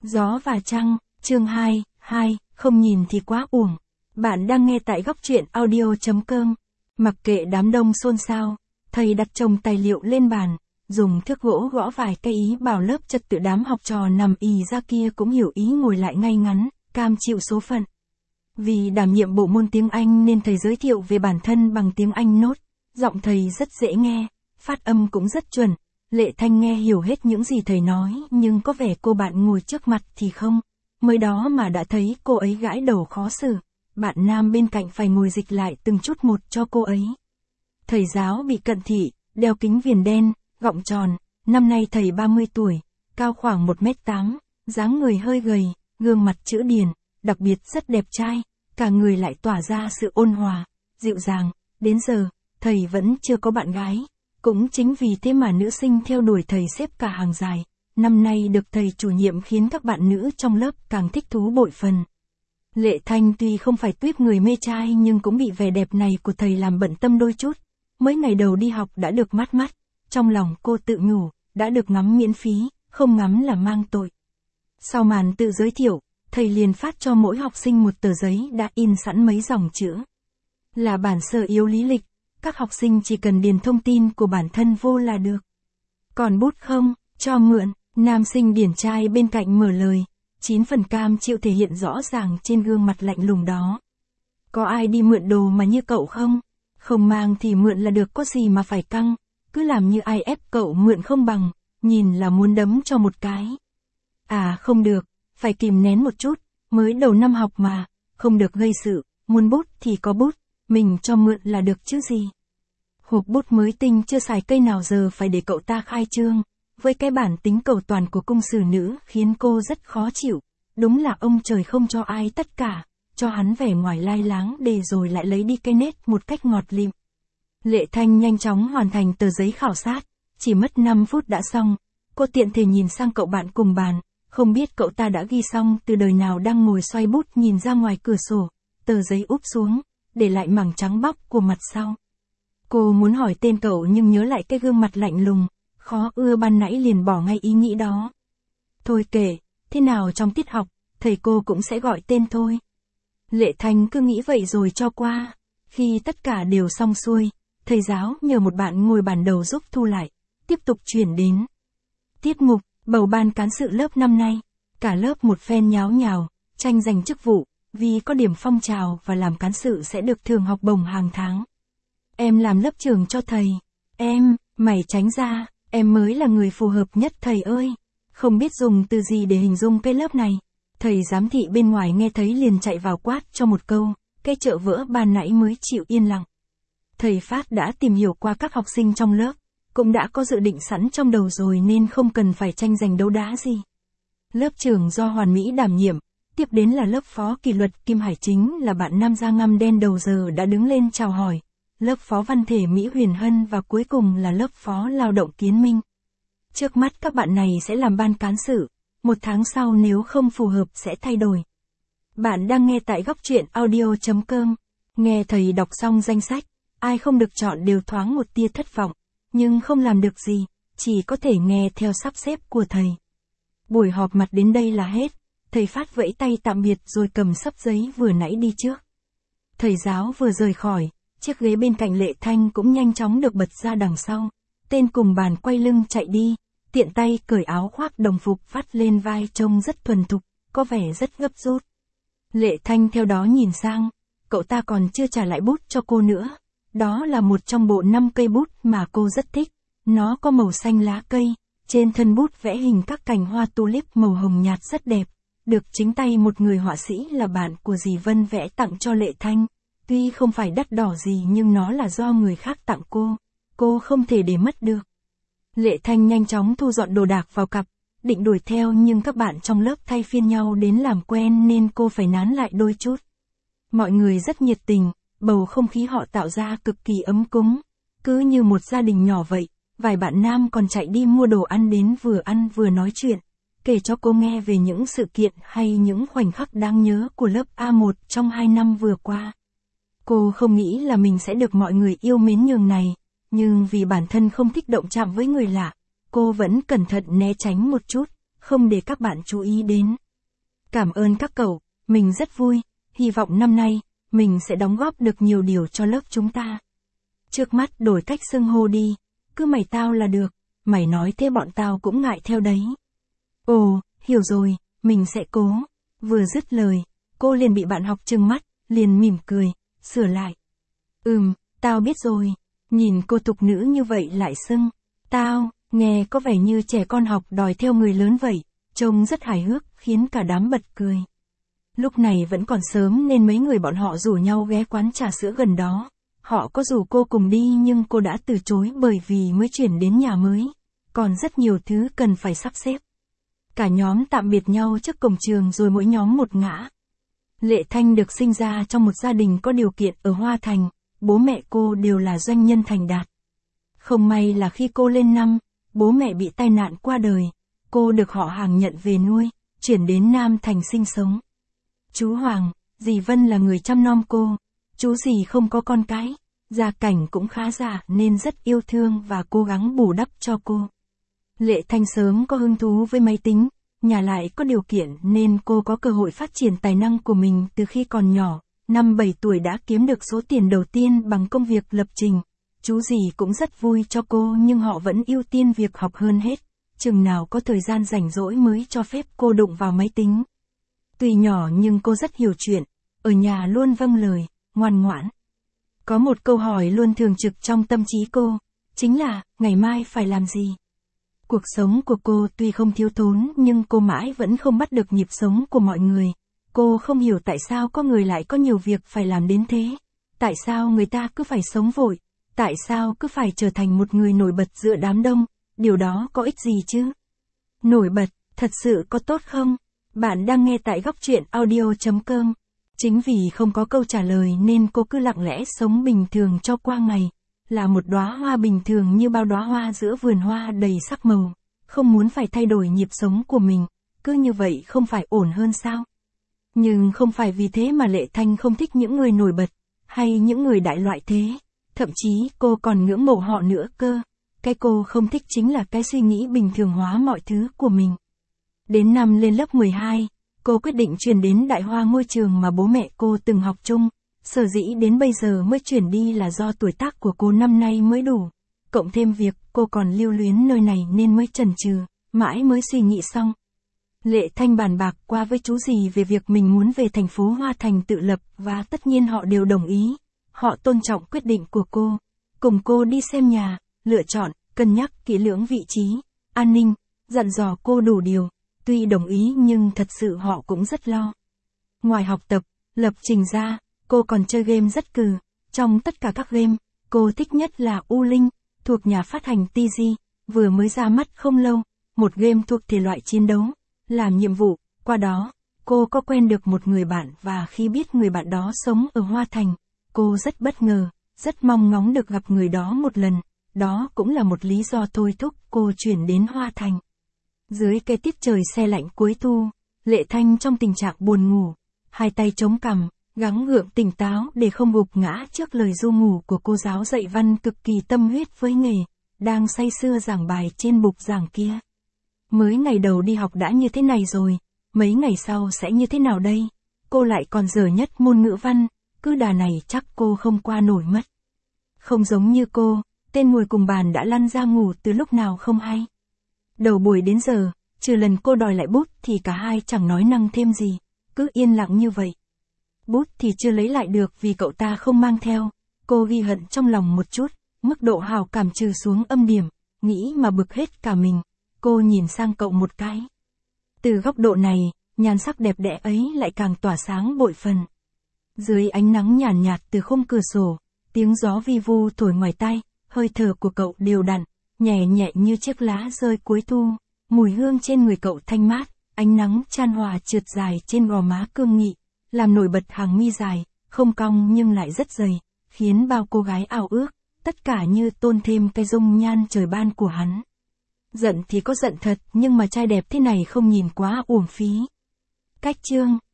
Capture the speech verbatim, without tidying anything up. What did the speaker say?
Gió và trăng, chương hai, hai, không nhìn thì quá uổng. Bạn đang nghe tại góc truyện audio chấm com. Mặc kệ đám đông xôn xao, thầy đặt chồng tài liệu lên bàn, dùng thước gỗ gõ vài cây ý bảo lớp trật tự. Đám học trò nằm ì ra kia cũng hiểu ý ngồi lại ngay ngắn, cam chịu số phận. Vì đảm nhiệm bộ môn tiếng Anh nên thầy giới thiệu về bản thân bằng tiếng Anh nốt. Giọng thầy rất dễ nghe, phát âm cũng rất chuẩn. Lệ Thanh nghe hiểu hết những gì thầy nói, nhưng có vẻ cô bạn ngồi trước mặt thì không. Mới đó mà đã thấy cô ấy gãi đầu khó xử. Bạn nam bên cạnh phải ngồi dịch lại từng chút một cho cô ấy. Thầy giáo bị cận thị, đeo kính viền đen, gọng tròn. Năm nay thầy ba mươi tuổi, cao khoảng một mét tám, dáng người hơi gầy, gương mặt chữ điển, đặc biệt rất đẹp trai. Cả người lại tỏa ra sự ôn hòa, dịu dàng. Đến giờ, thầy vẫn chưa có bạn gái. Cũng chính vì thế mà nữ sinh theo đuổi thầy xếp cả hàng dài. Năm nay được thầy chủ nhiệm khiến các bạn nữ trong lớp càng thích thú bội phần. Lệ Thanh tuy không phải tuýp người mê trai nhưng cũng bị vẻ đẹp này của thầy làm bận tâm đôi chút. Mới ngày đầu đi học đã được mát mắt. Trong lòng cô tự nhủ, đã được ngắm miễn phí, không ngắm là mang tội. Sau màn tự giới thiệu, thầy liền phát cho mỗi học sinh một tờ giấy đã in sẵn mấy dòng chữ. Là bản sơ yếu lý lịch. Các học sinh chỉ cần điền thông tin của bản thân vô là được. Còn bút không, cho mượn. Nam sinh điển trai bên cạnh mở lời. Chín phần cam chịu thể hiện rõ ràng trên gương mặt lạnh lùng đó. Có ai đi mượn đồ mà như cậu không? Không mang thì mượn là được, có gì mà phải căng. Cứ làm như ai ép cậu mượn không bằng. Nhìn là muốn đấm cho một cái. À không được, phải kìm nén một chút. Mới đầu năm học mà, không được gây sự. Muốn bút thì có bút. Mình cho mượn là được chứ gì. Hộp bút mới tinh chưa xài cây nào giờ phải để cậu ta khai trương. Với cái bản tính cầu toàn của cung sử nữ khiến cô rất khó chịu. Đúng là ông trời không cho ai tất cả. Cho hắn vẻ ngoài lai láng để rồi lại lấy đi cái nét một cách ngọt lịm. Lệ Thanh nhanh chóng hoàn thành tờ giấy khảo sát. Chỉ mất năm phút đã xong. Cô tiện thể nhìn sang cậu bạn cùng bàn. Không biết cậu ta đã ghi xong từ đời nào đang ngồi xoay bút nhìn ra ngoài cửa sổ. Tờ giấy úp xuống, để lại mảng trắng bóc của mặt sau. Cô muốn hỏi tên cậu nhưng nhớ lại cái gương mặt lạnh lùng, khó ưa ban nãy liền bỏ ngay ý nghĩ đó. Thôi kệ, thế nào trong tiết học, thầy cô cũng sẽ gọi tên thôi. Lệ Thanh cứ nghĩ vậy rồi cho qua. Khi tất cả đều xong xuôi, thầy giáo nhờ một bạn ngồi bàn đầu giúp thu lại, tiếp tục chuyển đến. Tiết mục, bầu ban cán sự lớp năm nay. Cả lớp một phen nháo nhào, tranh giành chức vụ, vì có điểm phong trào và làm cán sự sẽ được thưởng học bổng hàng tháng. Em làm lớp trưởng cho thầy. Em, mày tránh ra, em mới là người phù hợp nhất thầy ơi. Không biết dùng từ gì để hình dung cái lớp này. Thầy giám thị bên ngoài nghe thấy liền chạy vào quát cho một câu, cái chợ vỡ ban nãy mới chịu yên lặng. Thầy Phát đã tìm hiểu qua các học sinh trong lớp, cũng đã có dự định sẵn trong đầu rồi nên không cần phải tranh giành đấu đá gì. Lớp trưởng do Hoàn Mỹ đảm nhiệm. Tiếp đến là lớp phó kỷ luật Kim Hải chính là bạn nam da ngăm đen đầu giờ đã đứng lên chào hỏi. Lớp phó văn thể Mỹ Huyền Hân và cuối cùng là lớp phó lao động Kiến Minh. Trước mắt các bạn này sẽ làm ban cán sự. Một tháng sau nếu không phù hợp sẽ thay đổi. Bạn đang nghe tại góc truyện audio chấm com. Nghe thầy đọc xong danh sách, ai không được chọn đều thoáng một tia thất vọng. Nhưng không làm được gì, chỉ có thể nghe theo sắp xếp của thầy. Buổi họp mặt đến đây là hết. Thầy Phát vẫy tay tạm biệt rồi cầm sấp giấy vừa nãy đi trước. Thầy giáo vừa rời khỏi, chiếc ghế bên cạnh Lệ Thanh cũng nhanh chóng được bật ra đằng sau. Tên cùng bàn quay lưng chạy đi, tiện tay cởi áo khoác đồng phục vắt lên vai trông rất thuần thục, có vẻ rất gấp rút. Lệ Thanh theo đó nhìn sang, cậu ta còn chưa trả lại bút cho cô nữa. Đó là một trong bộ năm cây bút mà cô rất thích. Nó có màu xanh lá cây, trên thân bút vẽ hình các cành hoa tulip màu hồng nhạt rất đẹp. Được chính tay một người họa sĩ là bạn của dì Vân vẽ tặng cho Lệ Thanh. Tuy không phải đắt đỏ gì nhưng nó là do người khác tặng cô. Cô không thể để mất được. Lệ Thanh nhanh chóng thu dọn đồ đạc vào cặp, định đuổi theo nhưng các bạn trong lớp thay phiên nhau đến làm quen nên cô phải nán lại đôi chút. Mọi người rất nhiệt tình, bầu không khí họ tạo ra cực kỳ ấm cúng. Cứ như một gia đình nhỏ vậy, vài bạn nam còn chạy đi mua đồ ăn đến vừa ăn vừa nói chuyện. Kể cho cô nghe về những sự kiện hay những khoảnh khắc đáng nhớ của lớp A một trong hai năm vừa qua. Cô không nghĩ là mình sẽ được mọi người yêu mến nhường này, nhưng vì bản thân không thích động chạm với người lạ, cô vẫn cẩn thận né tránh một chút, không để các bạn chú ý đến. Cảm ơn các cậu, mình rất vui, hy vọng năm nay, mình sẽ đóng góp được nhiều điều cho lớp chúng ta. Trước mắt đổi cách xưng hô đi, cứ mày tao là được, mày nói thế bọn tao cũng ngại theo đấy. Ồ, hiểu rồi, mình sẽ cố. Vừa dứt lời, cô liền bị bạn học trừng mắt, liền mỉm cười, sửa lại. Ừm, tao biết rồi. Nhìn cô tục nữ như vậy lại xưng tao, nghe có vẻ như trẻ con học đòi theo người lớn vậy, trông rất hài hước, khiến cả đám bật cười. Lúc này vẫn còn sớm nên mấy người bọn họ rủ nhau ghé quán trà sữa gần đó. Họ có rủ cô cùng đi nhưng cô đã từ chối bởi vì mới chuyển đến nhà mới. Còn rất nhiều thứ cần phải sắp xếp. Cả nhóm tạm biệt nhau trước cổng trường rồi mỗi nhóm một ngã. Lệ Thanh được sinh ra trong một gia đình có điều kiện ở Hoa Thành, bố mẹ cô đều là doanh nhân thành đạt. Không may là khi cô lên năm, bố mẹ bị tai nạn qua đời, cô được họ hàng nhận về nuôi, chuyển đến Nam Thành sinh sống. Chú Hoàng, dì Vân là người chăm nom cô, chú dì không có con cái, gia cảnh cũng khá giả nên rất yêu thương và cố gắng bù đắp cho cô. Lệ Thanh sớm có hứng thú với máy tính, nhà lại có điều kiện nên cô có cơ hội phát triển tài năng của mình từ khi còn nhỏ, năm bảy tuổi đã kiếm được số tiền đầu tiên bằng công việc lập trình. Chú dì cũng rất vui cho cô nhưng họ vẫn ưu tiên việc học hơn hết, chừng nào có thời gian rảnh rỗi mới cho phép cô đụng vào máy tính. Tuy nhỏ nhưng cô rất hiểu chuyện, ở nhà luôn vâng lời, ngoan ngoãn. Có một câu hỏi luôn thường trực trong tâm trí cô, chính là, ngày mai phải làm gì? Cuộc sống của cô tuy không thiếu thốn nhưng cô mãi vẫn không bắt được nhịp sống của mọi người. Cô không hiểu tại sao có người lại có nhiều việc phải làm đến thế. Tại sao người ta cứ phải sống vội? Tại sao cứ phải trở thành một người nổi bật giữa đám đông? Điều đó có ích gì chứ? Nổi bật, thật sự có tốt không? Bạn đang nghe tại góc truyện audio chấm com. Chính vì không có câu trả lời nên cô cứ lặng lẽ sống bình thường cho qua ngày. Là một đóa hoa bình thường như bao đóa hoa giữa vườn hoa đầy sắc màu. Không muốn phải thay đổi nhịp sống của mình. Cứ như vậy không phải ổn hơn sao? Nhưng không phải vì thế mà Lệ Thanh không thích những người nổi bật, hay những người đại loại thế. Thậm chí cô còn ngưỡng mộ họ nữa cơ. Cái cô không thích chính là cái suy nghĩ bình thường hóa mọi thứ của mình. Đến năm lên lớp mười hai, cô quyết định chuyển đến Đại Hoa, ngôi trường mà bố mẹ cô từng học chung. Sở dĩ đến bây giờ mới chuyển đi là do tuổi tác của cô năm nay mới đủ. Cộng thêm việc cô còn lưu luyến nơi này nên mới chần chừ, mãi mới suy nghĩ xong. Lệ Thanh bàn bạc qua với chú dì về việc mình muốn về thành phố Hoa Thành tự lập và tất nhiên họ đều đồng ý. Họ tôn trọng quyết định của cô, cùng cô đi xem nhà, lựa chọn, cân nhắc kỹ lưỡng vị trí, an ninh, dặn dò cô đủ điều. Tuy đồng ý nhưng thật sự họ cũng rất lo. Ngoài học tập, lập trình ra, cô còn chơi game rất cừ. Trong tất cả các game, cô thích nhất là U Linh, thuộc nhà phát hành tê giê, vừa mới ra mắt không lâu, một game thuộc thể loại chiến đấu, làm nhiệm vụ. Qua đó, cô có quen được một người bạn và khi biết người bạn đó sống ở Hoa Thành, cô rất bất ngờ, rất mong ngóng được gặp người đó một lần. Đó cũng là một lý do thôi thúc cô chuyển đến Hoa Thành. Dưới cái tiết trời se lạnh cuối thu, Lệ Thanh trong tình trạng buồn ngủ, hai tay chống cằm, gắng gượng tỉnh táo để không gục ngã trước lời ru ngủ của cô giáo dạy văn cực kỳ tâm huyết với nghề, đang say sưa giảng bài trên bục giảng kia. Mới ngày đầu đi học đã như thế này rồi, mấy ngày sau sẽ như thế nào đây? Cô lại còn dở nhất môn ngữ văn, cứ đà này chắc cô không qua nổi mất. Không giống như cô, tên ngồi cùng bàn đã lăn ra ngủ từ lúc nào không hay. Đầu buổi đến giờ, trừ lần cô đòi lại bút thì cả hai chẳng nói năng thêm gì, cứ yên lặng như vậy. Bút thì chưa lấy lại được vì cậu ta không mang theo, cô ghi hận trong lòng một chút, mức độ hào cảm trừ xuống âm điểm, nghĩ mà bực hết cả mình. Cô nhìn sang cậu một cái. Từ góc độ này, nhan sắc đẹp đẽ ấy lại càng tỏa sáng bội phần. Dưới ánh nắng nhàn nhạt, nhạt từ khung cửa sổ, tiếng gió vi vu thổi ngoài tai, hơi thở của cậu đều đặn, nhẹ nhẹ như chiếc lá rơi cuối thu, mùi hương trên người cậu thanh mát, ánh nắng chan hòa trượt dài trên gò má cương nghị, làm nổi bật hàng mi dài, không cong nhưng lại rất dày, khiến bao cô gái ao ước, tất cả như tôn thêm cái dung nhan trời ban của hắn. Giận thì có giận thật, nhưng mà trai đẹp thế này không nhìn quá uổng phí. Cách chương